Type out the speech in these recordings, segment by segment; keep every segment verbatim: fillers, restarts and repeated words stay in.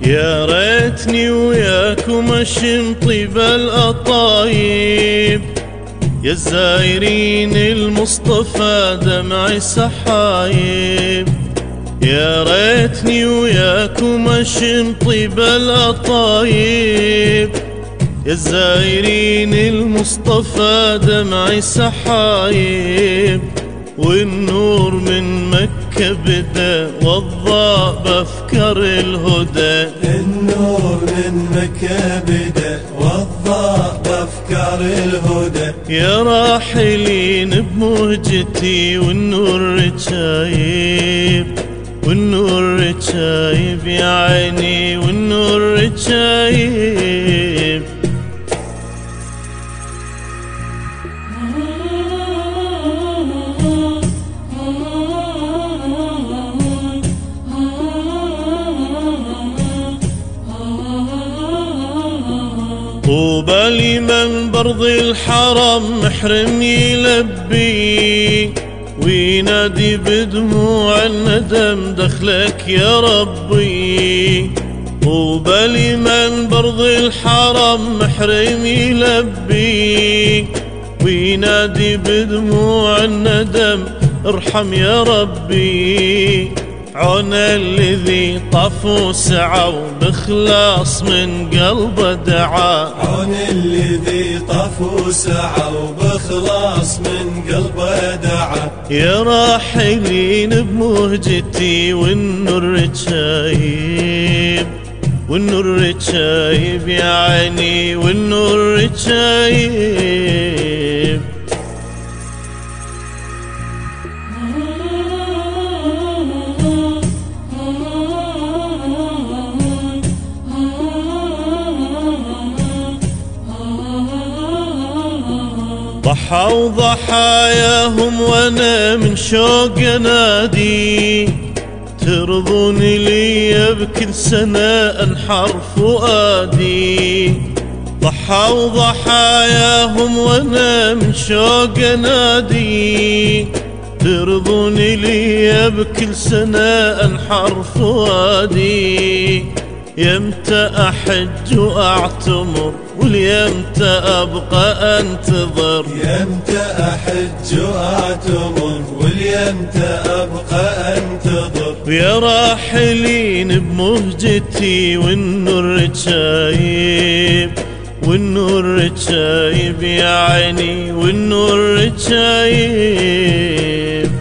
يا ريتني وياكم اشم طيب الأطايب، يا الزايرين المصطفى دمعي سحايب. يا ريتني وياكم اشم طيب الأطايب، يا الزايرين المصطفى دمعي سحايب. والنور من مكة بدا والضاء بأفكار الهدى، النور من مكة بدا والضاء بأفكار الهدى. يا راحلين بمهجتي والنور رجايب، والنور رجايب يا عيني والنور رجايب. طوبى لمن برض الحرم محرم يلبي، وينادي بدموع الندم دخلك يا ربي. طوبى لمن برض الحرم محرم يلبي، وينادي بدموع الندم ارحم يا ربي. عون الذي طاف وسعى بإخلاص من قلبه دعا، عون الذي طاف وسعى وبإخلاص من قلبه دعا. يا راحلين بمهجتي والنور رجايب، والنور رجايب يا عيني والنور رجايب. ضحوا ضحاياهم وانا من شوق انادي، ترضوني لي بكل سنة انحر فؤادي. ضحوا ضحاياهم وانا من شوق انادي، ترضوني لي بكل سنة انحر فؤادي. يمتى احج واعتمر واليمتى ابقى انتظر، يمتى احج واعتمر واليمتى ابقى انتظر. يا راحلين بمهجتي والنور رجايب، والنور رجايب يا عيني والنور رجايب.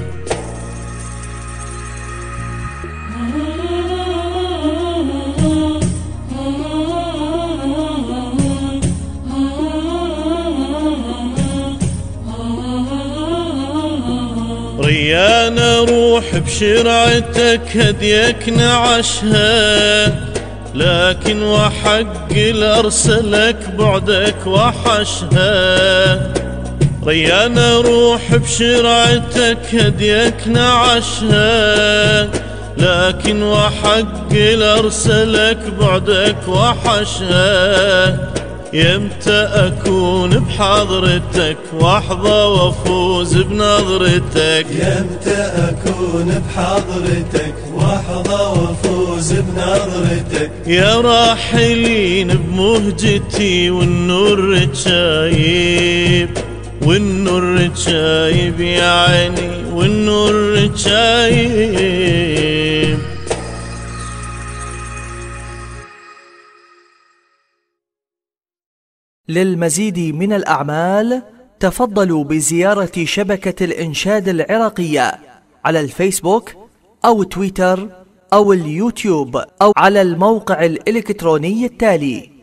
ريان روح بشرعتك هديك نعشها، لكن وحق الارسلك بعدك وحشها. ريان روح بشرعتك هديك نعشها، لكن وحق الارسلك بعدك وحشها. يمتى اكون بحضرتك واحظى وافوز بنظرتك، يمتى اكون بحضرتك واحظى وافوز بنظرتك. يا راحلين بمهجتي والنور رجايب، والنور رجايب يا عيني والنور رجايب. للمزيد من الأعمال تفضلوا بزيارة شبكة الإنشاد العراقية على الفيسبوك أو تويتر أو اليوتيوب أو على الموقع الإلكتروني التالي